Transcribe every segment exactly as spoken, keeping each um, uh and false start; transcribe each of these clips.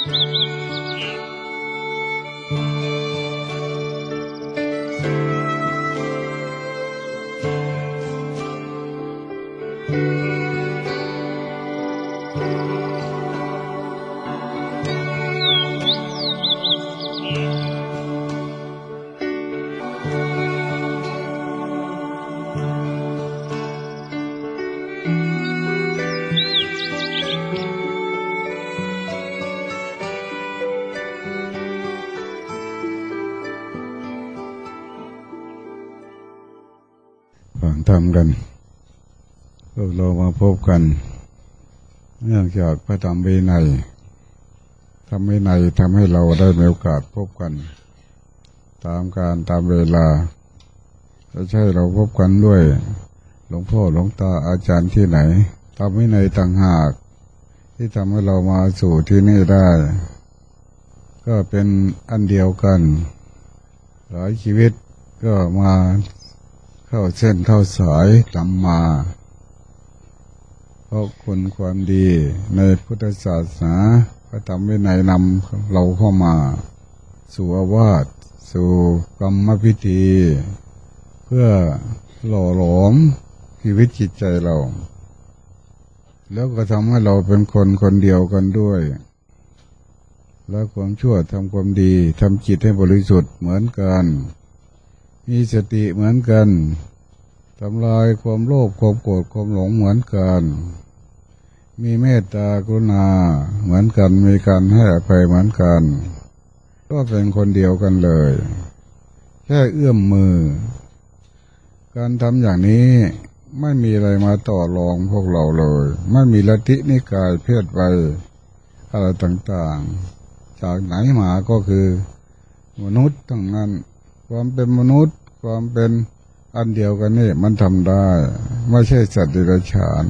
ทำกันพวกเรามาพบกันเนื่องจากพระธรรมวินัยธรรมวินัยทำให้เราได้มีโอกาสพบกันตามการตามเวลาจะใช่เราพบกันด้วยหลวงพ่อหลวงตาอาจารย์ที่ไหนธรรมวินัยต่างหากที่ทำให้เรามาสู่ที่นี่ได้ก็เป็นอันเดียวกันหลายชีวิตก็มาเข้าเส้นเข้าสายนำมาเพราะคุณความดีในพุทธศาสนาพระธรรมวินัยนำเราเข้ามาสู่อาวาสสู่กรรมพิธีเพื่อหล่อหลอมชีวิตจิตใจเราแล้วก็ทำให้เราเป็นคนคนเดียวกันด้วยแล้วความชั่วทำความดีทำจิตให้บริสุทธิ์เหมือนกันมีสติเหมือนกันทำลายความโลภความโกรธความหลงเหมือนกันมีเมตตากรุณาเหมือนกันมีการให้อภัยเหมือนกันก็เป็นคนเดียวกันเลยแค่เอื้อมมือการทำอย่างนี้ไม่มีอะไรมาต่อรองพวกเราเลยไม่มีลัทธินิกายเพศวัยอะไรต่างๆจากไหนมาก็คือมนุษย์ทั้งนั้นความเป็นมนุษย์ความเป็นอันเดียวกันนี่มันทำได้ไม่ใช่สัตว์เดรัจฉาน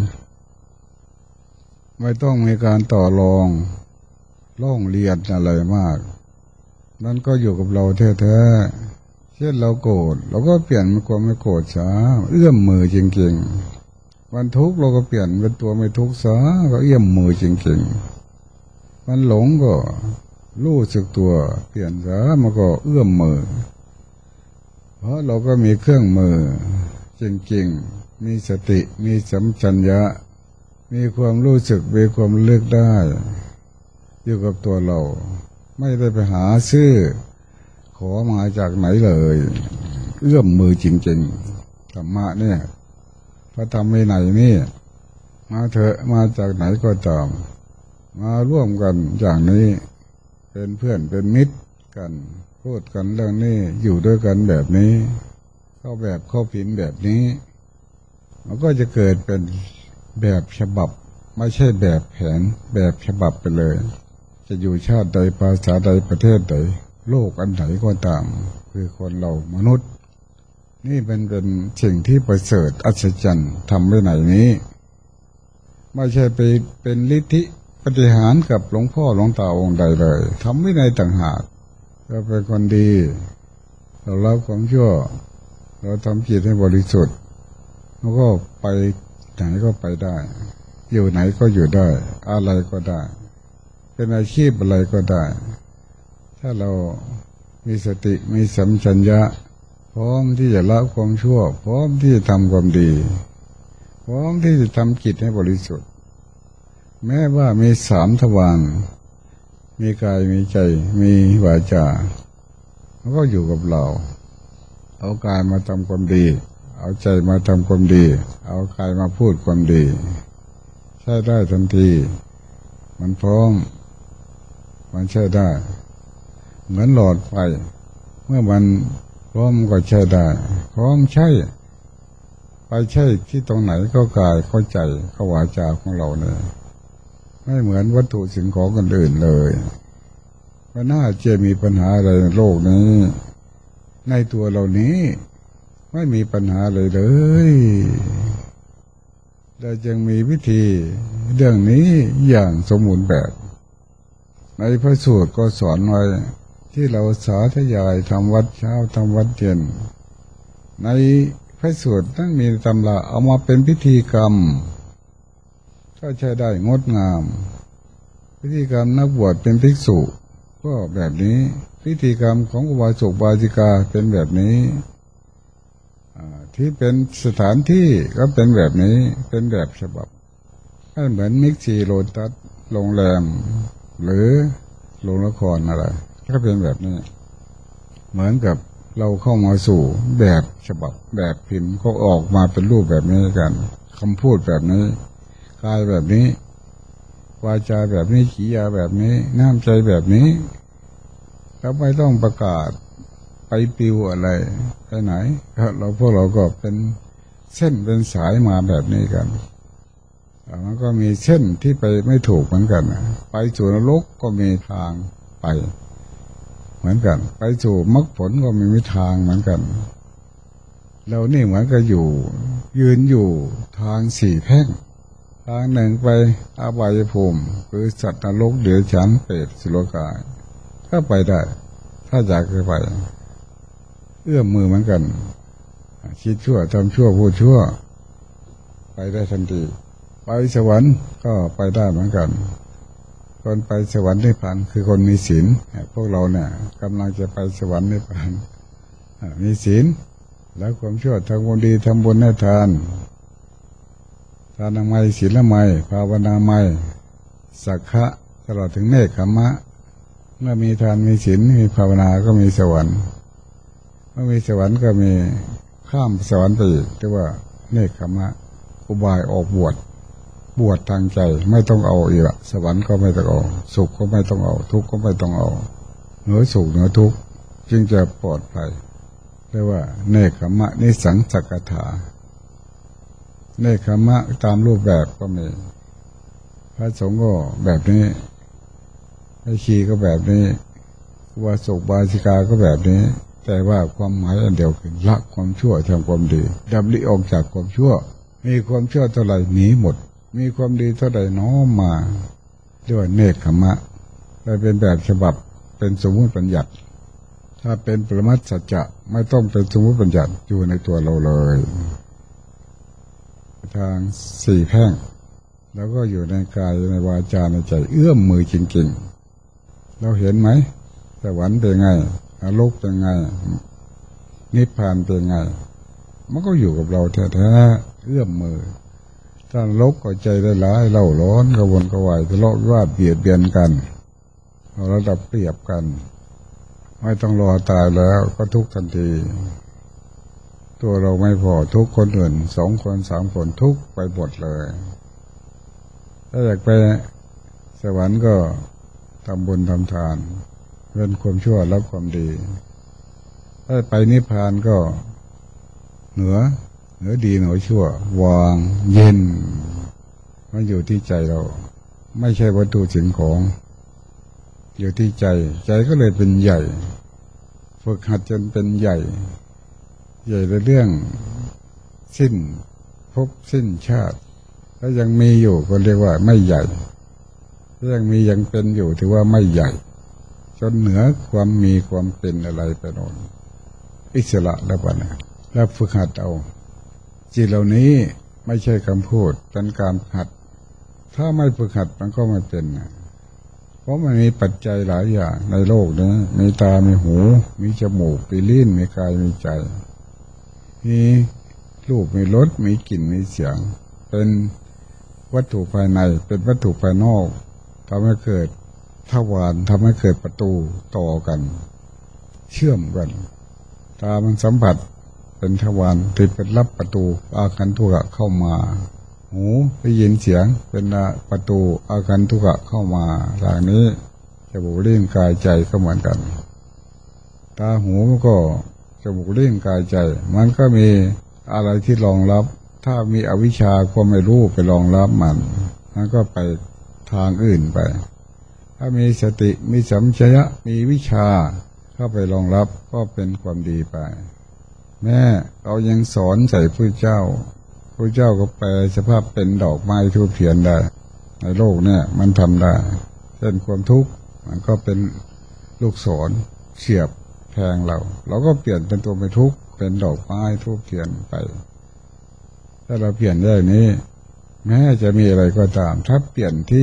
ไม่ต้องมีการต่อรองล่องเรียนอะไรมากนั่นก็อยู่กับเราแท้ๆเช่นเราโกรธเราก็เปลี่ยนเป็นความไม่โกรธซะเอื้อมมือจริงๆมันทุกข์เราก็เปลี่ยนเป็นตัวไม่ทุกข์ซะก็เอื้อมมือจริงๆมันหลงก็รู้สึกตัวเปลี่ยนซะมันก็เอื้อมมือเพราะเราก็มีเครื่องมือจริงๆมีสติมีสัมปชัญญะมีความรู้สึกมีความเลือกได้อยู่กับตัวเราไม่ได้ไปหาซื้อขอมาจากไหนเลยเอื้อมมือจริงๆธรรมะเนี่ยพระธรรมวินัยนี่มาเถอะมาจากไหนก็ตามมาร่วมกันอย่างนี้เป็นเพื่อนเป็นมิตรกันพูดกันเรื่องนี้อยู่ด้วยกันแบบนี้เข้าแบบเข้าผินแบบนี้มันก็จะเกิดเป็นแบบฉบับไม่ใช่แบบแผนแบบฉบับไปเลยจะอยู่ชาติใดภาษาใดประเทศใดโลกอันไหนก็ตามคือคนเรามนุษย์นี่เป็นเป็นสิ่งที่ประเสริฐอัศจรรย์ทำไว้ไหนนี้ไม่ใช่ไปเป็นฤทธิปฏิหารกับหลวงพ่อหลวงตาองค์ใดเลยทำไว้ในต่างหากเราเป็นคนดีเราละความชั่วเราทำจิตให้บริสุทธิ์แล้วก็ไปไหนก็ไปได้อยู่ไหนก็อยู่ได้อะไรก็ได้เป็นอาชีพอะไรก็ได้ถ้าเรามีสติมีสัมปชัญญะพร้อมที่จะละความชั่วพร้อมที่จะทำความดีพร้อมที่จะทำจิตให้บริสุทธิ์แม้ว่ามีสามทวารมีกายมีใจมีวาจามันก็อยู่กับเราเอากายมาทำความดีเอาใจมาทำความดีเอากายมาพูดความดีใช้ได้ทันทีมันพร้อมมันใช้ได้เหมือนหลอดไฟเมื่อมันพร้อมก็ใช้ได้พร้อมใช้ไปใช้ที่ตรงไหนก็กายเข้าใจเข้าวาจาของเราเนี่ยไม่เหมือนวัตถุสิ่งของกันอื่นเลยว่าน่าจะมีปัญหาอะไรในโลกนี้ในตัวเรานี้ไม่มีปัญหาเลยเลยเราจึงมีวิธีเรื่องนี้อย่างสมบูรณ์แบบในพระสูตรก็สอนไว้ที่เราสาธยายทำวัดเช้าทำวัดเย็นในพระสูตรต้องมีตำราเอามาเป็นพิธีกรรมก็ใช้ได้งดงามพิธีกรรมนักบวชเป็นภิกษุก็แบบนี้พิธีกรรมของอุบาสกอุบาสิกาเป็นแบบนี้ที่เป็นสถานที่ก็เป็นแบบนี้เป็นแบบฉบับให้เหมือนมิกซีโรตัสโรงแรมหรือโรงละครอะไรก็เป็นแบบนี้เหมือนกับเราเข้ามาสู่แบบฉบับแบบพิมพ์ก็ออกมาเป็นรูปแบบนี้กันคำพูดแบบนี้กายแบบนี้วาจาแบบนี้ขียาแบบนี้น้ำใจแบบนี้เราไม่ต้องประกาศไปปิวอะไรไปไหนเราพวกเราก็เป็นเส้นเป็นสายมาแบบนี้กันมันก็มีเส้นที่ไปไม่ถูกเหมือนกันไปสู่นรกก็มีทางไปเหมือนกันไปสู่มรรคผลก็มีทางเหมือนกันเรานี่เหมือนกับอยู่ยืนอยู่ทางสี่แพร่งทางหนึ่งไปอบายภูมิคือสัตว์นรกเดรัจฉานเปรตสุรกายก็ไปได้ถ้าอยากจะไปเอื้อมมือเหมือนกันคิดชั่วทำชั่วพูดชั่วไปได้ทันทีไปสวรรค์ก็ไปได้เหมือนกันคนไปสวรรค์นิพพานคือคนมีศีลพวกเราเนี่ยกำลังจะไปสวรรค์นิพพานมีศีลแล้วความชั่วทำความดีทำบุญให้ทานทานไมศีลไมภาวนาไมสักขะตลอดถึงเนคขมะเมื่อมีทานมีศีลมีภาวนาก็มีสวรรค์เมื่อมีสวรรค์ก็มีข้ามสวรรค์ไปอีกเรียกว่าเนคขมะอุบายออกบวชบวชทางใจไม่ต้องเอาอีกละสวรรค์ก็ไม่ต้องเอาสุขก็ไม่ต้องเอาทุกข์ก็ไม่ต้องเอาเหนือสุขเหนือทุกข์จึงจะปลอดภัยเรียกว่าเนคขมะนิสังสักถาเนคขมะตามรูปแบบก็มีพระสงฆ์ก็แบบนี้ไอ้ชีก็แบบนี้วาสุบาสิกาก็แบบนี้แต่ว่าความหมายอันเดียวคือละความชั่วทำความดีดับลิออกจากความชั่วมีความชั่วเท่าไหร่หนีหมดมีความดีเท่าใดน้อมมาด้วยเนคขมะได้เป็นแบบฉบับเป็นสมมุติบัญญัติถ้าเป็นปรมัตถสัจจะไม่ต้องเป็นสมมุติบัญญัติอยู่ในตัวเราเลยทางสี่แพร่งแล้วก็อยู่ในกายในวาจาในใจเอื้อมมือจริงๆเราเห็นไหมสวรรค์เป็นไงนรกเป็นไงนิพพานเป็นไงมันก็อยู่กับเราแท้ๆเอื้อมมือถ้านรกก็ใจได้ร้ายเล่าร้อนกระวนกระวายทะเลาะวิวาทเบียดเบียนกันเอาระดับเปรียบกันไม่ต้องรอตายแล้วก็ทุกทันทีตัวเราไม่พอทุกคนอื่นสองคนสามคนทุกไปหมดเลยถ้าอยากไปสวรรค์ก็ทำบุญทำทานเว้นความชั่วรับความดีถ้าไปนิพพานก็เหนือเหนือดีเหนือชั่ววางเย็นมันอยู่ที่ใจเราไม่ใช่วัตถุสิ่งของอยู่ที่ใจใจก็เลยเป็นใหญ่ฝึกหัดจนเป็นใหญ่ใหญ่ในเรื่องสิ้นภพสิ้นชาติถ้ายังมีอยู่ก็เรียกว่าไม่ใหญ่ถ้ายังมียังเป็นอยู่ถือว่าไม่ใหญ่จนเหนือความมีความเป็นอะไรไปโน่นอิสระแล้วปะนะแล้วฝึกหัดเอาจิตเหล่านี้ไม่ใช่คำพูดเป็นการหัดถ้าไม่ฝึกหัดมันก็ไม่เป็นนะเพราะมันมีปัจจัยหลายอย่างในโลกนี้มีตามีหูมีจมูกมีลิ้นมีกายมีใจมีรูปมีรสมีกลิ่นมีเสียงเป็นวัตถุภายในเป็นวัตถุภายนอกทำให้เกิดทวารทำให้เกิดประตูต่อกันเชื่อมกันตามันสัมผัสเป็นทวารที่เป็นรับประตูอาคันทุกะเข้ามาหูได้ยินเสียงเป็นประตูอาคันทุกะเข้ามาทางนี้จมูกลิ้นกายใจก็เหมือนกันตาหูมันก็จมูกลิ้นกายใจมันก็มีอะไรที่รองรับถ้ามีอวิชชาความไม่รู้ไปรองรับมันมันก็ไปทางอื่นไปถ้ามีสติมีสัมปชัญญะมีวิชาเข้าไปรองรับก็เป็นความดีไปแม่เรายังสอนใส่พระเจ้าพระเจ้าก็แปลสภาพเป็นดอกไม้ทูบเทียนได้ในโลกเนี่ยมันทำได้เช่นความทุกข์มันก็เป็นลูกศรเฉียบแทงเราเราก็เปลี่ยนเป็นตัวไม่ทุกข์เป็นดอกไม้ทูบเทียนไปถ้าเราเปลี่ยนได้นี้แม้จะมีอะไรก็ตามถ้าเปลี่ยนที่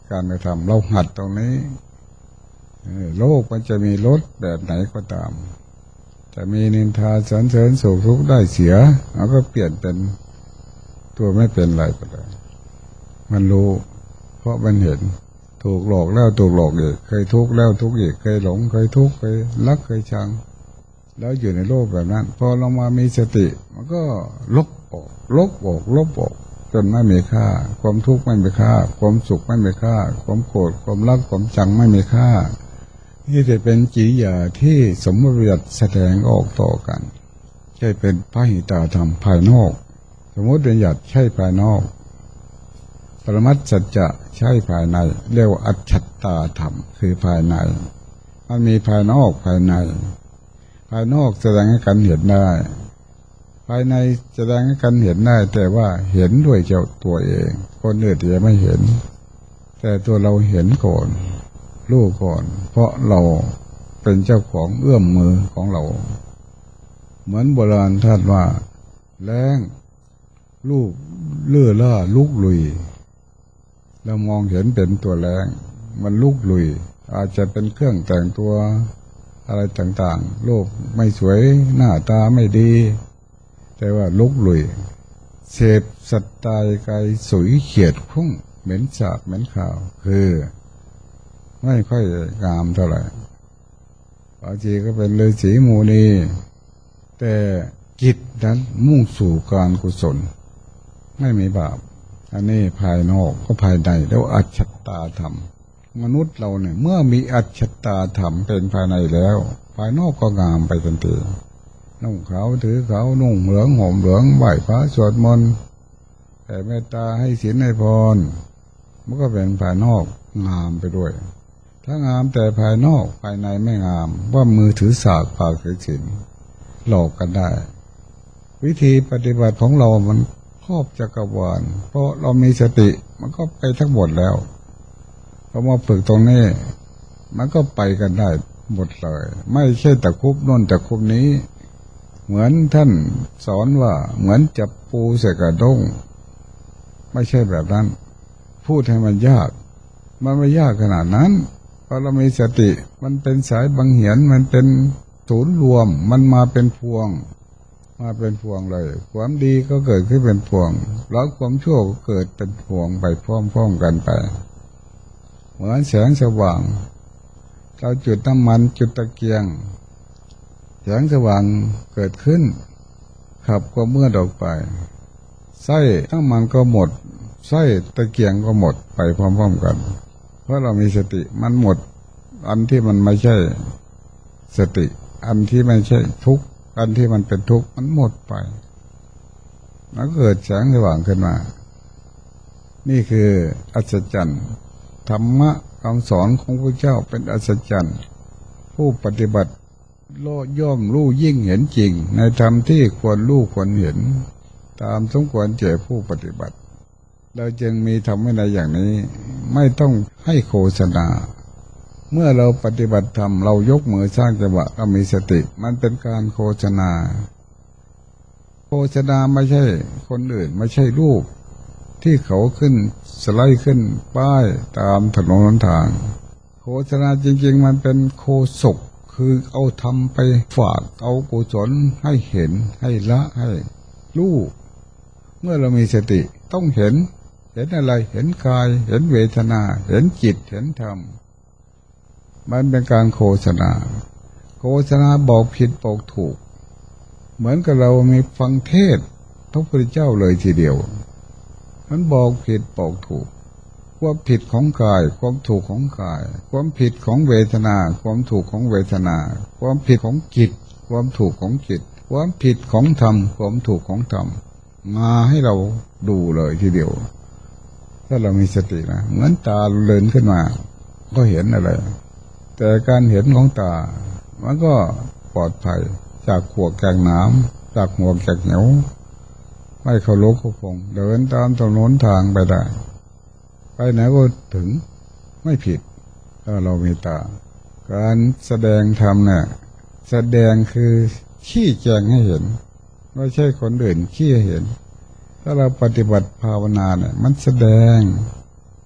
การกระทำเราหัดตรงนี้โลกมันจะมีรสแบบไหนก็ตามจะมีนินทาสรรเสริญสุขทุกข์ได้เสียเราก็เปลี่ยนเป็นตัวไม่เป็นไรก็ได้มันรู้เพราะมันเห็นถูกหลอกแล้วถูกหลอกอีกเคยทุกข์แล้วทุกข์อีกเคยหลงเคยทุกข์เคยรักเคยชังแล้วอยู่ในโลกแบบนั้นพอเรามามีสติมันก็ลบออกลบออกลบออกจนไม่มีค่าความทุกข์ไม่มีค่าความสุขไม่มีค่าความโกรธความรักความชังไม่มีค่านี่จะเป็นกิริยาที่สมมติบัญญัติแสดงออกต่อกันใช่เป็นพหิตาธรรมภายนอกสมมติบัญญัติใช่ภายนอกปรมัตถสัจจะใช่ภายในเรียกว่าอัจฉตาธรรมคือภายในมันมีภายนอกภายในภายนอกแสดงให้กันเห็นได้ภายในแสดงให้กันเห็นได้แต่ว่าเห็นด้วยเจ้าตัวเองคนอื่นจะไม่เห็นแต่ตัวเราเห็นก่อนรู้ก่อนเพราะเราเป็นเจ้าของเอื้อมมือของเราเหมือนโบราณท่านว่าแรงลูกเลื่อล่าลุกลุยเรามองเห็นเป็นตัวแรงมันลุกลุยอาจจะเป็นเครื่องแต่งตัวอะไรต่างๆโลกไม่สวยหน้าตาไม่ดีแต่ว่าลุกลุยเสพสัตตายกายสุยเขียดคุ้งเหม็นสาบเหม็นข่าวคือไม่ค่อยงามเท่าไหร่บางทีก็เป็นฤาษีมูนีแต่จิตนั้นมุ่งสู่การกุศลไม่มีบาปอันนี้ภายนอกก็ภายในแล้วอัจฉตาธรรมมนุษย์เราเนี่ยเมื่อมีอัจฉตาธรรมเป็นภายในแล้วภายนอกก็งามไปทันทีนุ่งขาวถือขาวนุ่งเหลืองห่มเหลืองไหว้พระสวดมนต์แต่เมตตาให้ศีลให้พรมันก็เป็นภายนอกงามไปด้วยถ้างามแต่ภายนอกภายในไม่งามว่ามือถือสากปากถือศีลหลอกกันได้วิธีปฏิบัติของเรามันครอบจักรวาลเพราะเรามีสติมันก็ไปทั้งหมดแล้วพอมาฝึกตรงนี้มันก็ไปกันได้หมดเลยไม่ใช่ตะคุบโน่นตะคุบนี้เหมือนท่านสอนว่าเหมือนจับปูใส่กระด้งไม่ใช่แบบนั้นพูดให้มันยากมันไม่ยากขนาดนั้นเพราะเรามีสติมันเป็นสายบังเหียนมันเป็นศูนย์รวมมันมาเป็นพวงมาเป็นพวงเลยความดีก็เกิดขึ้นเป็นพวงแล้วความชั่วก็เกิดเป็นพวงไปพร้อมๆกันไปเหมือนแสงสว่างเราจุดน้ำมันจุดตะเกียงแสงสว่างเกิดขึ้นขับความมืดออกไปไส้น้ำมันก็หมดไส้ตะเกียงก็หมดไปพร้อมๆกันเพราะเรามีสติมันหมดอันที่มันไม่ใช่สติอันที่ไม่ใช่ทุกข์อันที่มันเป็นทุกข์มันหมดไปแล้วเกิดแสงสว่างขึ้นมานี่คืออัศจรรย์ธรรมะคำสอนของพระเจ้าเป็นอัศจรรย์ผู้ปฏิบัติโลย่อมรู้ยิ่งเห็นจริงในธรรมที่ควรรู้ควรเห็นตามสมควรแก่ผู้ปฏิบัติเราจึงมีธรรมะในอย่างนี้ไม่ต้องให้โฆษณาเมื่อเราปฏิบัติธรรมเรายกมือสร้างจังหวะเรามีสติมันเป็นการโฆษณาโฆษณาไม่ใช่คนอื่นไม่ใช่รูปที่เขาขึ้นสไลด์ขึ้นป้ายตามถนนหนทางโฆษณาจริงๆมันเป็นโฆษกคือเอาทำไปฝากเอากุศลให้เห็นให้ละให้รู้เมื่อเรามีสติต้องเห็นเห็นอะไรเห็นกายเห็นเวทนาเห็นจิตเห็นธรรมมันเป็นการโฆษณาโฆษณาบอกผิดบอกถูกเหมือนกับเรามีฟังเทศพระพุทธเจ้าเลยทีเดียวมันบอกผิดบอกถูกความผิดของกายความถูกของกายความผิดของเวทนาความถูกของเวทนาความผิดของจิตความถูกของจิตความผิดของธรรมความถูกของธรรมมาให้เราดูเลยทีเดียวถ้าเรามีสตินะเหมือนตาเลื่อนขึ้นมาก็เห็นอะไรแต่การเห็นของตามันก็ปลอดภัยจากขวกจากน้ำจากหัวจากเหนียวไม่เข้าลกเข้าพงเดินตามถนนทางไปได้ไปไหนก็ถึงไม่ผิดถ้าเรามีตาการแสดงธรรมเนี่ยแสดงคือชี้แจงให้เห็นไม่ใช่คนอื่นชี้ให้เห็นถ้าเราปฏิบัติภาวนาเนี่ยมันแสดงแส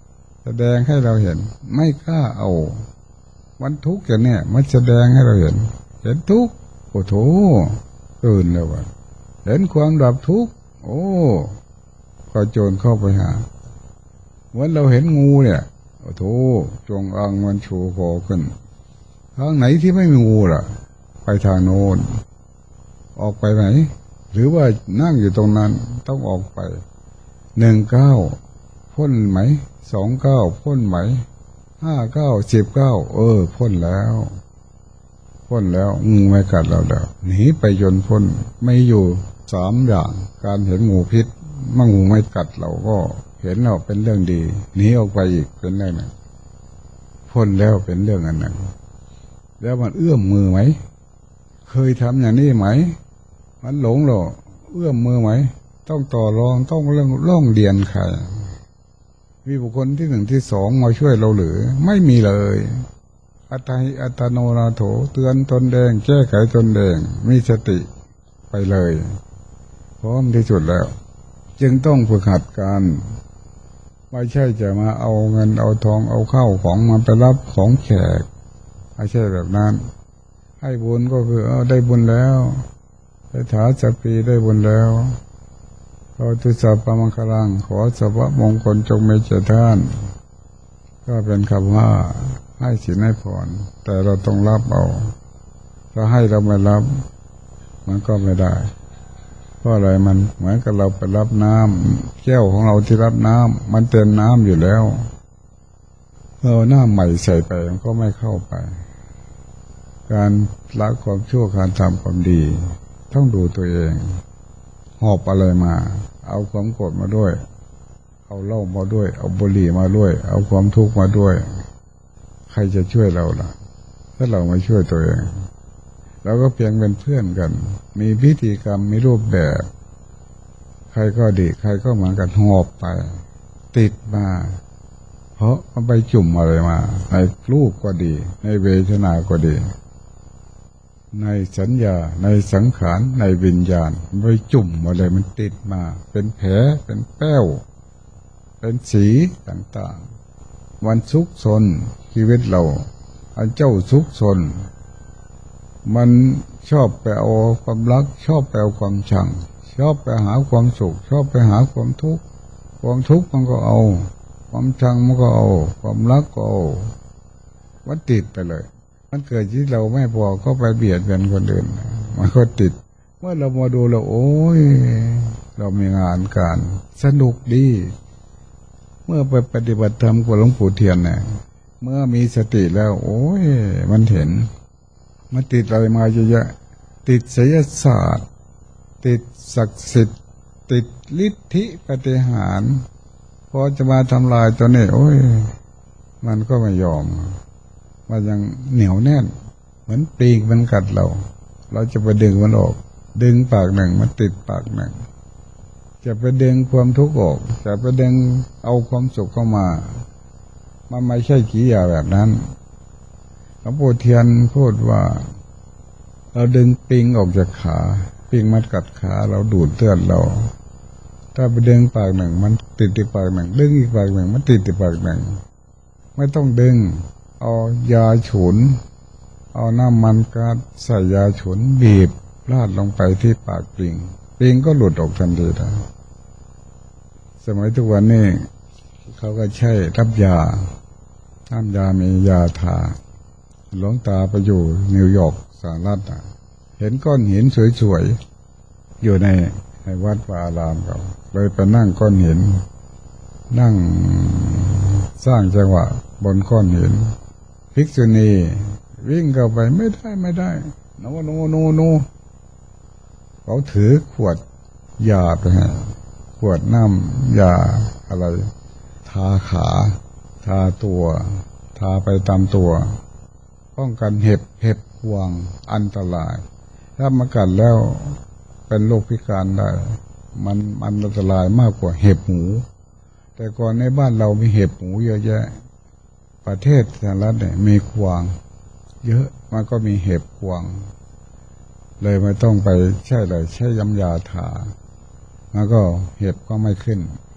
แสดงให้เราเห็นไม่กล้าเอาวันทุกข์อย่างเนี้ยมันแสดงให้เราเห็นเห็นทุกข์โอ้โถตื่นแล้วว่ะเห็นความดับทุกข์โอ้ก็โจรเข้าไปหาเหมือนเราเห็นงูเนี่ยโอ้โถจงอางมันชูคอขึ้นทางไหนที่ไม่มีงูล่ะไปทางโน้นออกไปไหนหรือว่านั่งอยู่ตรงนั้นต้องออกไปหนึ่งเก้าพ้นไหมสองเก้าพ้นไหมห้าเก้าสิบเก้าเออพ้นแล้วพ้นแล้วงูไม่กัดเราแล้วหนีไปจนพ้นไม่อยู่สามอย่างการเห็นงูพิษเมื่องูไม่กัดเราก็เห็นเราเป็นเรื่องดีหนีออกไปอีกเป็นเรื่องหนึ่งพ้นแล้วเป็นเรื่องอันหนึ่งแล้วมันเอื้อมมือไหมเคยทำอย่างนี้ไหมมันหลงหรอเอื้อมมือไหมต้องต่อรองต้องเรื่องล่องเรียนใครมีบุคคลที่หนึ่งที่สองมาช่วยเราหรือไม่มีเลยอัตตาหิอัตโนนาโถเตือนตนเองแก้ไขตนเองมีสติไปเลยพร้อมที่สุดแล้วจึงต้องฝึกหัดการไม่ใช่จะมาเอาเงินเอาทองเอาข้าวของมาไปรับของแขกไม่ใช่แบบนั้นให้บุญก็คือเอาได้บุญแล้วได้ถาจักปีได้บุญแล้วเราตุสัพพมังคลังขอสัพพมงคลจงมีแก่ท่านก็เป็นคำว่าให้สินให้พรแต่เราต้องรับเอาถ้าให้เราไม่รับมันก็ไม่ได้เพราะอะไรมันเหมือนกับเราไปรับน้ำแก้วของเราที่รับน้ำมันเต็มน้ำอยู่แล้วเราหน้าใหม่ใส่ไปมันก็ไม่เข้าไปการละความชั่วการทำความดีต้องดูตัวเองหอบอะไรมาเอาความโกรธมาด้วยเอาเหล้ามาด้วยเอาบุหรี่มาด้วยเอาความทุกข์มาด้วยใครจะช่วยเราล่ะถ้าเราไม่ช่วยตัวเองเราก็เพียงเป็นเพื่อนกันมีพิธีกรรมมีรูปแบบใครก็ดีใครก็เหมือนกันหอบไปติดมาเพราะมันไปจุ่มอะไรมาในรูปก็ดีในเวทนาก็ดีในสัญญาในสังขารในวิญญาณไปจุ่มอะไรมันติดมาเป็นแผลเป็นแป้วเป็นสีต่างๆวันซุกซนชีวิตเราอันเจ้าซุกซนมันชอบไปเอาความรักชอบไปเอาความชังชอบไปหาความสุขชอบไปหาความทุกข์ความทุกข์มันก็เอาความชังมันก็เอาความรักก็เอามันติดไปเลยมันเกิดที่เราไม่พอก็ไปเบียดเบียนคนอื่นมันก็ติดเมื่อเรามาดูเราโอ้ยเรามีงานการสนุกดีเมื่อไปปฏิบัติธรรมกับหลวงปู่เทียนเนี่ยเมื่อมีสติแล้วโอ้ยมันเห็นมันติดอะไรมาเยอะแยะติดไสยศาสตร์ติดศักดิ์สิทธิ์ติดฤทธิปฏิหารพอจะมาทำลายตัวนี้โอ้ยมันก็ไม่ยอมมันยังเหนียวแน่นเหมือนปีกมันกัดเราเราจะไปดึงมันออกดึงปากหนึ่งมันติดปากหนึ่งจะไปดึงความทุกข์ออกจะไปดึงเอาความสุขเข้ามามันไม่ใช่กิริยาแบบนั้นหลวงปู่เทียนพูดว่าเราดึงปิงออกจากขาปิงมันกัดขาเราดูดเลือดเราถ้าไปดึงปากหนึ่งมันติดที่ปากหนึ่งดึงอีกปากหนึ่งมันติดที่ปากหนึ่งไม่ต้องดึงเอายาฉุนเอาน้ำมันก๊าซใส่ยาฉุนบีบราดลงไปที่ปากปิงปิงก็หลุดออกทันทีนะสมัยทุกวันนี้เขาก็ใช้รับยาน้ำยามียาทาหลวงตาไปอยู่นิวยอร์กสหรัฐเห็นก้อนหินสวยๆอยู่ในในวัดวาอารามเขาเลยไปนั่งก้อนหินนั่งสร้างจังหวะบนก้อนหินภิกษุณีวิ่งเข้าไปไม่ได้ไม่ได้โนโนโนโนเขาถือขวดยาไปให้ขวดน้ำยาอะไรทาขาทาตัวทาไปตามตัวป้องกันเห็บเห็บห่วงอันตรายถ้ามากัดแล้วเป็นโรคพิการได้มันมันอันตรายมากกว่าเห็บหมูแต่ก่อนในบ้านเรามีเห็บหมูเยอะแยะประเทศสหรัฐเนี่ยมีกวางเยอะมันก็มีเห็บกวางเลยไม่ต้องไปใช่เลยใช้ยำยาทาแล้วก็เห็บก็ไม่ขึ้นค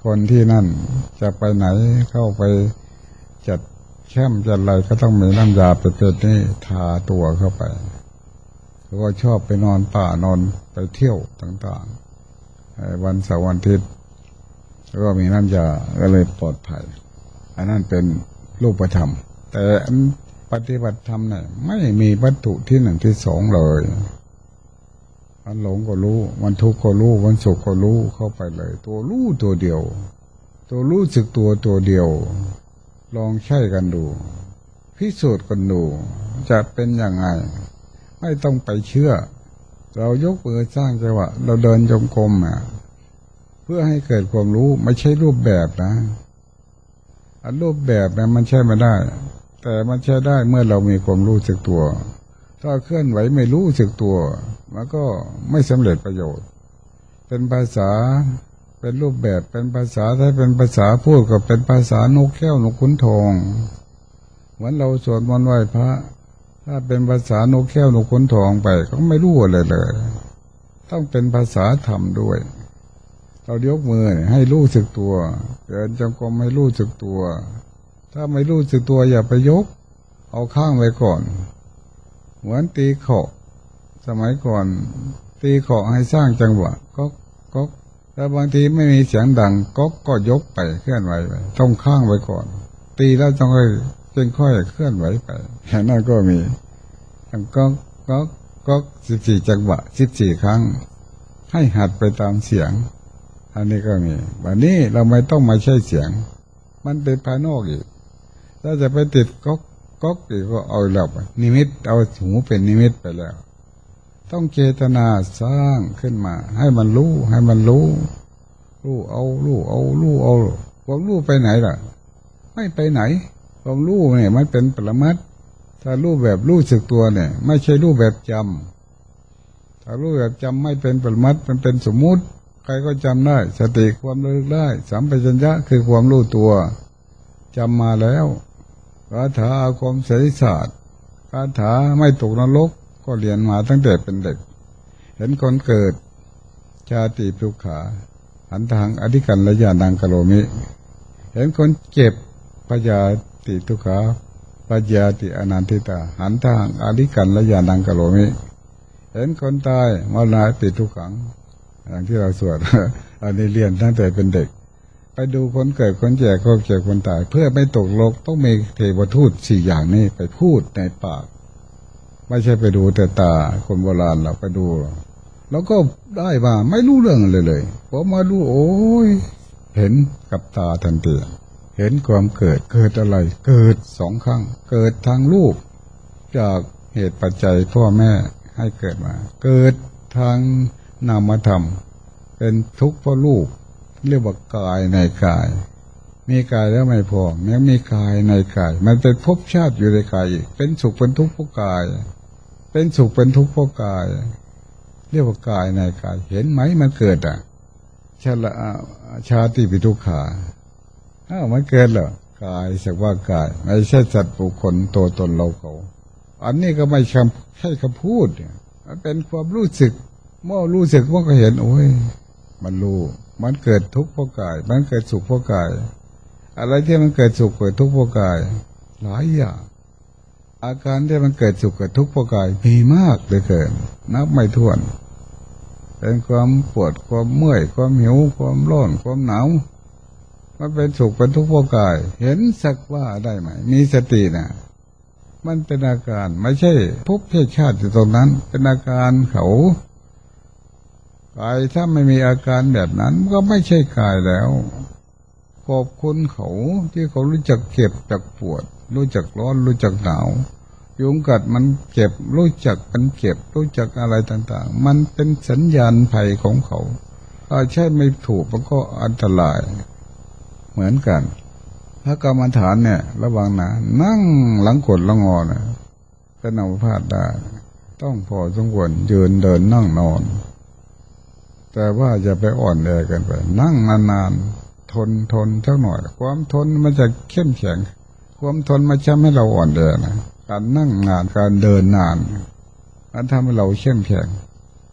คนที่นั่นจะไปไหนเข้าไปจัดแช่มจัดอะไรก็ต้องมีน้ำยาประเภทนี้ทาตัวเข้าไปแล้วก็ชอบไปนอนป่านอนไปเที่ยวต่างๆวันเสาร์วันอาทิตย์แล้วก็มีน้ำยาก็เลยปลอดภัยอันนั้นเป็นรูปธรรมแต่ปฏิบัติธรรมเนี่ยไม่มีวัตถุที่หนึ่งที่สองเลยมันหลงก็รู้มันทุกข์ก็รู้มันสุขก็รู้เข้าไปเลยตัวรู้ตัวเดียวตัวรู้สึกตัวตัวเดียวลองใช้กันดูพิสูจน์กันดูจะเป็นยังไงไม่ต้องไปเชื่อเรายกมือสร้างจังหวะเราเดินจงกรมอ่ะเพื่อให้เกิดความรู้ไม่ใช่รูปแบบนะอันรูปแบบเนี่ยมันใช่ไม่ได้แต่มันใช้ได้เมื่อเรามีความรู้สึกตัวถ้าเคลื่อนไหวไม่รู้สึกตัวมันก็ไม่สำเร็จประโยชน์เป็นภาษาเป็นรูปแบบเป็นภาษาถ้าเป็นภาษาพูดก็เป็นภาษานกแก้วนกขุนทองเหมือนเราสวดมนต์ไหว้พระถ้าเป็นภาษานกแก้วนกขุนทองไปก็ไม่รู้อะไรเลยต้องเป็นภาษาธรรมด้วยเรายกมือให้รู้สึกตัวเดินจงกรมให้รู้สึกตัวถ้าไม่รู้สึกตัวอย่าไปยกเอาข้างไว้ก่อนเหมือนตีเข่าสมัยก่อนตีเข่าให้สร้างจังหวะก็ก็แต่บางทีไม่มีเสียงดังก็ก็ยกไปเคลื่อนไหวไปต้องข้างไว้ก่อนตีแล้วต้องค่อยจึงค่อยเคลื่อนไหวไปอย่างนั้นก็มีก็ก็ก็สิบสี่จังหวะสิบสี่ครั้งให้หัดไปตามเสียงอันนี้ก็มีวันนี้เราไม่ต้องมาใช้เสียงมันเป็นภายนอกอีกถ้าจะไปติดก๊อกก๊อกอีกก็เอาแล้วนิมิตเอาหูเป็นนิมิตไปแล้วต้องเจตนาสร้างขึ้นมาให้มันรู้ให้มันรู้รู้เอารู้เอารู้เอาความรู้ไปไหนล่ะไม่ไปไหนความรู้เนี่ยมันเป็นปรมัตถ์ถ้ารู้แบบรู้สึกตัวเนี่ยไม่ใช่รู้แบบจำถ้ารู้แบบจำไม่เป็นปรมัตถ์มันเป็นสมมุติใครก็จำได้สติความระลึกได้สัมปชัญญะคือความรู้ตัวจำมาแล้วคาถาอาคมเสรีศาสตร์คาถาไม่ตกนรกก็เรียนมาตั้งแต่เป็นเด็กเห็นคนเกิดชาติทุกขาหันทางอธิกันและญาณังกโลมิเห็นคนเจ็บพยาติทุกขาปัญญาติอนันติตาหันทางอธิกันและญาณังกโลมิเห็นคนตายมรณะติทุกขังอย่างที่เราสวด อันนี้เรียนตั้งแต่เป็นเด็กไปดูคนเกิดคนแก่คนเจ็บคนตายเพื่อไม่ตกโลกต้องมีเทวทูตสี่อย่างนี้ไปพูดในปากไม่ใช่ไปดูแต่ตาคนโบราณเราไปดูแล้วก็ได้มาไม่รู้เรื่องเลยเลยพอมาดูโอ้ยเห็นกับตาทันทีเห็นความเกิดเกิดอะไรเกิดสองครั้งเกิดทางรูปจากเหตุปัจจัยพ่อแม่ให้เกิดมาเกิดทางนามธรรมเป็นทุกข์เพราะรูปเรียกว่ากายในกายมีกายแล้วไม่พอยังมีกายในกายมันเป็นภพชาติอยู่ในกายอีกเป็นสุขเป็นทุกข์เพราะกายเป็นสุขเป็นทุกข์เพราะกายเรียกว่ากายในกายเห็นไหมมันเกิดอ่ะชาละชาติปิทุกขาอ้าวมันเกิดเหรอกายสักว่ากายไม่ใช่สัตว์บุคคลตัวตนเราเขาอันนี้ก็ไม่ใช่แค่คำพูดมันเป็นความรู้สึกเมื่อรู้สึกว่าก็เห็นโอ้ยมันรู้มันเกิดทุกข์เพราะกายมันเกิดสุขเพราะกายอะไรที่มันเกิดสุขเกิดทุกข์เพราะกายหลายอย่างอาการที่มันเกิดสุขเกิดทุกข์เพราะกายมีมากเหลือเกินนับไม่ถ้วนเป็นความปวดความเมื่อยความหิวความร้อนความหนาวมันเป็นสุขเป็นทุกข์เพราะกายเห็นสักว่าได้ไหมมีสตินะมันเป็นอาการไม่ใช่ภพชาติอยู่ตรงนั้นเป็นอาการเขากายถ้าไม่มีอาการแบบนั้นก็ไม่ใช่กายแล้วขอบคุณเขาที่เขารู้จักเก็บจักปวดรู้จักร้อนรู้จักหนาวยุงกัดมันเจ็บรู้จักมันเจ็บรู้จักอะไรต่างๆมันเป็นสัญญาณภัยของเขาถ้าใช่ไม่ถูกมันก็อันตรายเหมือนกันพระกรรมฐานเนี่ยระวังนะนั่งหลังกดละงอนะเป็นอัมพาตได้ต้องพอสมควรยืนเดินนั่งนอนแต่ว่าอย่าไปอ่อนแอกันไปนั่งนานๆทนทนเท่าหน่อยความทนมันจะเข้มแข็งความทนมันจะให้เราอ่อนแอนะการนั่งนานการเดินนานมันทำให้เราเข้มแข็งเข้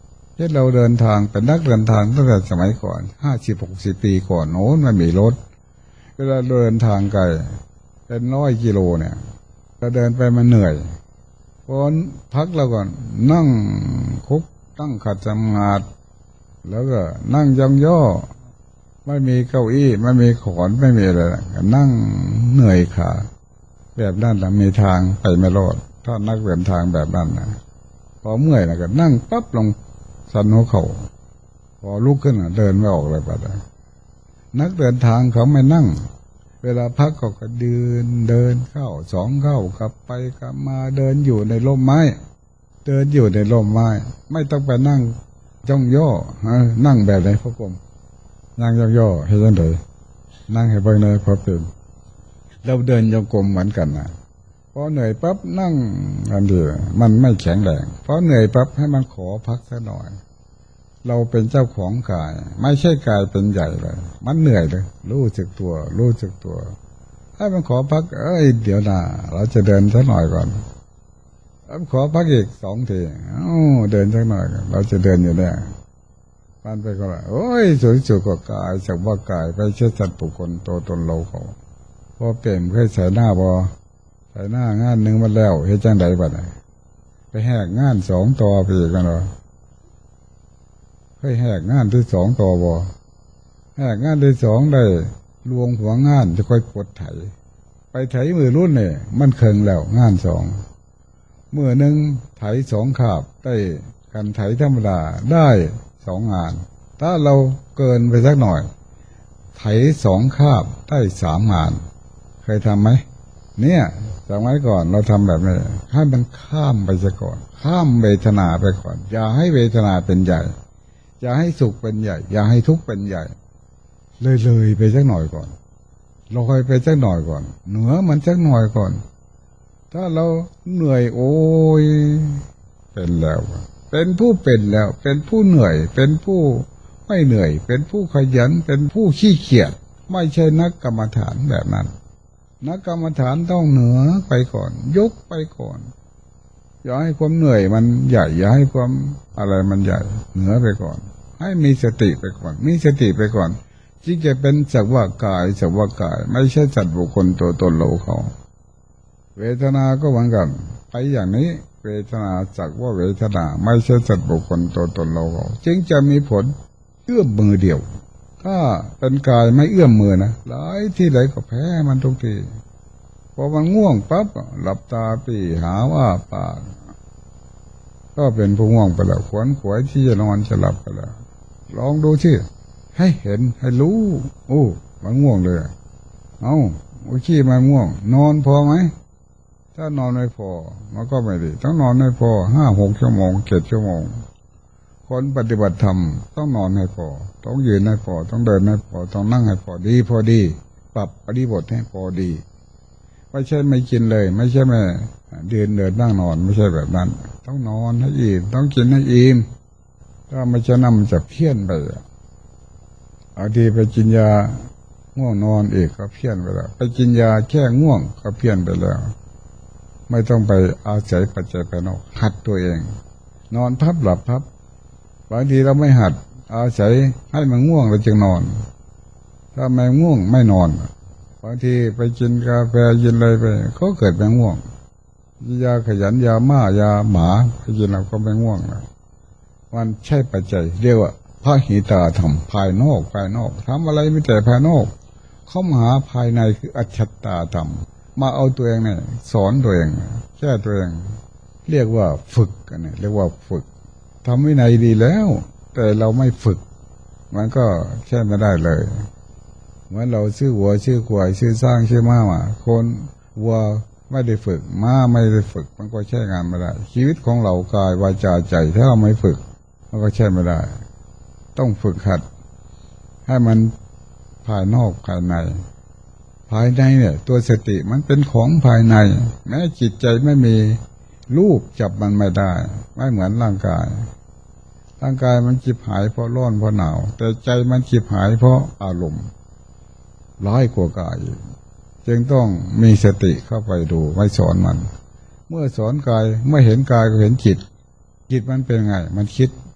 ช่นเราเดินทางเป็นนักเดินทางตั้งแต่สมัยก่อนห้าสิบหกสิบปีก่อนโน้นไม่มีรถเวลาเดินทางไกลเป็นร้อยกิโลเนี่ยเราเดินไปมันเหนื่อยพอพักเราก่อนนั่งคุกตั้งขัดสมาธิแล้วก็นั่งย่องย่อไม่มีเก้าอี้ไม่มีขอนไม่มีอะไรนั่งเหนื่อยขาแบบนั้นนะมีทางไปไม่รอดถ้านักเดินทางแบบนั้นนะพอเมื่อยแล้วก็นั่งปั๊บลงสันหัวเข่าพอลุกขึ้นเดินไม่ออกเลยปะนะนักเดินทางเขาไม่นั่งเวลาพักเขาก็เดินเดินเข้าสองเข้ากลับไปกลับมาเดินอยู่ในร่มไม้เดินอยู่ในร่มไม้ไม่ต้องไปนั่งจ้องย่อนั่งแบบไหนพ่อกรมนั่งย่องย่อให้ยังไงนั่งให้เบิ่งเลยพอเป็นเราเดินโยกมเหมือนกันนะพอเหนื่อยปั๊บนั่งอันเดียวมันไม่แข็งแรงพอเหนื่อยปั๊บให้มันขอพักสักหน่อยเราเป็นเจ้าของกายไม่ใช่กายเป็นใหญ่เลยมันเหนื่อยเลยรู้สึกตัวรู้สึกตัวให้มันขอพักเอ้ยเดี๋ยวนะเราจะเดินสักหน่อยก่อนขอพักอีกสองทีเอ้าเดินสักหน่อยเราจะเดินอยู่เนี่ยมันไปก็ว่าโอ้ยสวยสุดกว่ากายจากว่ากายไปเชื่อสัตว์ปุคคลตัวตนเราเขาพอเปลี่ยนเคยใส่หน้าพอใส่หน้างานหนึ่งมาแล้วเฮ็ดจังไดบัดนี้ไปแหกงานสองต่อไปอีกกันเหรอเคยแหกงานที่สองต่อบ่แหกงานที่สองได้ลวงหัวงานจะค่อยกดไถไปไถมือรุ่นเนี่ยมันเคิงแล้วงานสองเมื่อหนึ่งไถสองขาบได้กันไถธรรมดาได้สองงานถ้าเราเกินไปสักหน่อยไถสองคาบได้สามงานเคยทำไหมเนี่ยสมัยก่อนเราทำแบบนี้ให้มันข้ามไปซะก่อนข้ามเวทนาไปก่อนอย่าให้เวทนาเป็นใหญ่อย่าให้สุขเป็นใหญ่อย่าให้ทุกข์เป็นใหญ่เลยเลยไปสักหน่อยก่อนลอยไปสักหน่อยก่อนเหนือมันสักหน่อยก่อนถ้าเราเหนื่อยโอ้ยเป็นแล้วเป็นผู้เป็นแล้วเป็นผู้เหนื่อยเป็นผู้ไม่เหนื่อยเป็นผู้ขยันเป็นผู้ขี้เกียจไม่ใช่นักกรรมฐานแบบนั้นนักกรรมฐานต้องเหนือไปก่อนยกไปก่อนอย่าให้ความเหนื่อยมันใหญ่อย่าให้ความอะไรมันใหญ่เหนือไปก่อนให้มีสติไปก่อนมีสติไปก่อนที่จะเป็นสักว่ากายสักว่ากายไม่ใช่จัดบุคคลตัวตนเราเขาเวทนาก็เหมือนกันไปอย่างนี้เวทนาจักว่าเวทนาไม่ใช่สัตว์บุคคลตัวตนเราเขาจึงจะมีผลเอื้อมมือเดียวถ้าเป็นกายไม่เอื้อมมือนะหลายที่ไหนก็แพ้มันทุกทีพอมันง่วงปั๊บหลับตาปีหาว่าปากก็เป็นผู้ง่วงไปแล้วขวนขวายที่จะนอนจะหลับไปแล้วลองดูสิให้เห็นให้รู้โอ้มันง่วงเลยเอ้าโอ้ขี้มันง่วงนอนพอไหมถ้านอนไม่พอมันก็ไม่ดีต้องนอนให้พอห้าหกชั่วโมงเจ็ดชั่วโมงคนปฏิบัติธรรมต้องนอนให้พอต้องยืนให้พอต้องเดินให้พอต้องนั่งให้พอดีพอดีปรับปฏิบัติให้พอดีไม่ใช่ไม่กินเลยไม่ใช่ไม่เดินเดินนั่งนอนไม่ใช่แบบนั้นต้องนอนให้อิ่มต้องกินให้อิ่มถ้าไม่จะนำจะเพี้ยนไปบางทีไปกินยาง่วงนอนอีกก็เพี้ยนไปแล้วไปกินยาแค่ง่วงก็เพี้ยนไปแล้วไม่ต้องไปอาศัยปัจจัยภายนอกหัดตัวเองนอนพับหลับพับบางทีเราไม่หัดอาศัยให้มันง่วงเราจึงนอนถ้าไม่ง่วงไม่นอนบางทีไปกินกาแฟกินอะไรไปก็เกิดไม่ง่วงยาขยันยาม่ายาหมาไปกินเราก็ไม่ง่วงแล้วมันใช่ปัจจัยเรียกว่าพระหิตาธรรมภายนอกภายนอกทำอะไรไม่แต่ภายนอกเข้ามาหาภายในคืออัจฉตาธรรมมาเอาตัวเองเนี่ยสอนตัวเองแก้ตัวเองเรียกว่าฝึกกันเนี่ยเรียกว่าฝึกทำวินัยดีแล้วแต่เราไม่ฝึกมันก็แค่ไม่ได้เลยเหมือนเราชื่อวัวชื่อควายชื่อสร้างชื่อม้ามาคนวัวไม่ได้ฝึกม้าไม่ได้ฝึกมันก็ใช้งานไม่ได้ชีวิตของเรากายวาจาใจถ้าเราไม่ฝึกมันก็ใช้ไม่ได้ต้องฝึกหัดให้มันภายนอกภายในภายในเนี่ยตัวสติมันเป็นของภายในแม้จิตใจไม่มีรูปจับมันไม่ได้ไม่เหมือนร่างกายร่างกายมันจิบหายเพราะร้อนเพราะหนาวแต่ใจมันจิบหายเพราะอารมณ์ร้ายกว่ากายจึงต้องมีสติเข้าไปดูไม่สอนมันเมื่อสอนกายเมื่อเห็นกายก็เห็นจิตจิตมันเป็นไงมันคิด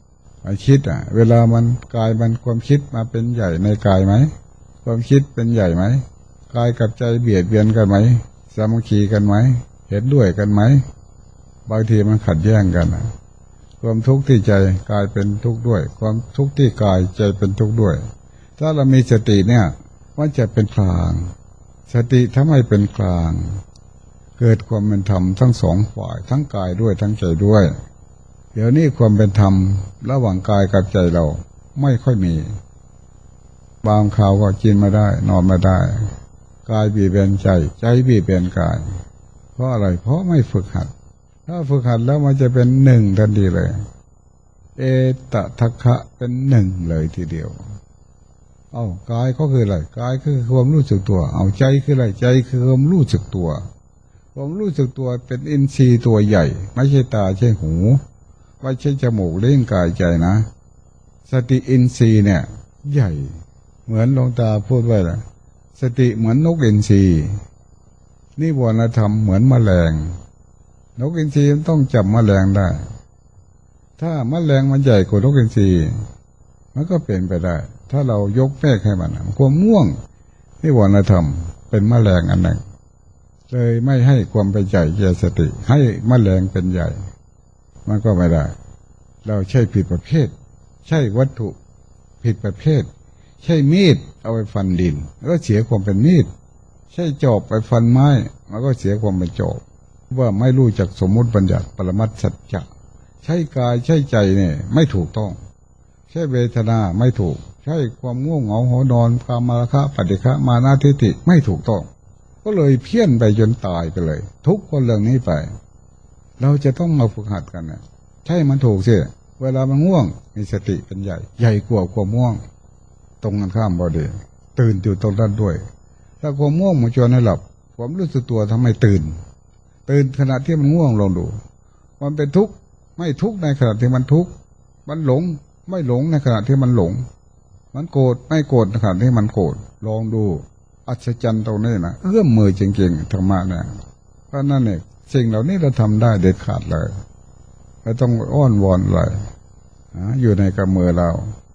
ไอคิดอ่ะเวลามันกายมันความคิดมาเป็นใหญ่ในกายไหมความคิดเป็นใหญ่ไหมกายกับใจเบียดเบียนกันไหมสามัคคีกันไหมเห็นด้วยกันไหมบางทีมันขัดแย้งกันนะความทุกข์ที่ใจกายเป็นทุกข์ด้วยความทุกข์ที่กายใจเป็นทุกข์ด้วยถ้าเรามีสติเนี่ยมันจะเป็นกลางสติทำให้เป็นกลางเกิดความเป็นธรรมทั้งสองฝ่ายทั้งกายด้วยทั้งใจด้วยเดี๋ยวนี้ความเป็นธรรมระหว่างกายกับใจเราไม่ค่อยมีบางคราวก็กินไม่ได้นอนไม่ได้กายบีบเบียนใจใจบีบเบียนกายเพราะอะไรเพราะไม่ฝึกหัดถ้าฝึกหัดแล้วมันจะเป็นหนึ่งทันทีเลยเอตทัคคะเป็นหนึ่งเลยทีเดียวเอากายก็คืออะไรกายคือความรู้สึกตัวเอาใจคืออะไรใจคือความรู้สึกตัวความรู้สึกตัวเป็นอินทรีย์ตัวใหญ่ไม่ใช่ตาใช่หูไม่ใช่จมูกเล่นกายใจนะสติอินทรีย์เนี่ยใหญ่เหมือนหลวงตาพูดไว้ละสติเหมือนนกอินทรีนิวรณธรรมเหมือนแมลงนกอินทรีต้องจับแมลงได้ถ้าแมลงมันใหญ่กว่านกอินทรีมันก็เป็นไปได้ถ้าเรายกแม่ให้มันความม่วงนิวรณธรรมเป็นแมลงอันหนึ่งเลยไม่ให้ความเป็นใหญ่แก่สติให้แมลงเป็นใหญ่มันก็ไม่ได้เราใช่ผิดประเภทใช่วัตถุผิดประเภทใช่มีดเอาไปฟันดินก็เสียความเป็นมีดใช่จอบไปฟันไม้มันก็เสียความเป็นจอบว่าไม่รู้จักสมมุติบัญญัติปรมัตถสัจจะใช่กายใช่ใจเนี่ยไม่ถูกต้องใช่เวทนาไม่ถูกใช่ความง่วงเหงาหอนอนกามราคะปฏิฆะมานะทิฏฐิไม่ถูกต้องก็เลยเพี้ยนไปจนตายไปเลยทุกคนเรื่องนี้ไปเราจะต้องมาฝึกหัดกันเนี่ยใช่มันถูกสิเวลามันง่วงมีสติเป็นใหญ่ใหญ่กว่าความง่วงตรงกันข้ามบอดีตื่นอยู่ตรงนั้นด้วยถ้าความง่วงมันชวนให้หลับความรู้สึกตัวทำให้ตื่นตื่นขณะที่มันง่วงลองดูมันเป็นทุกข์ไม่ทุกข์ในขณะที่มันทุกข์มันหลงไม่หลงในขณะที่มันหลงมันโกรธไม่โกรธในขณะที่มันโกรธลองดูอัศจรรย์ตรงนี้นะเอื้อมมือจริงๆธรรมะเนี่ยเพราะนั่นเองสิ่งเหล่านี้เราทำได้เด็ดขาดเลยไม่ต้องอ้อนวอนอะไรอยู่ในกำมือเรา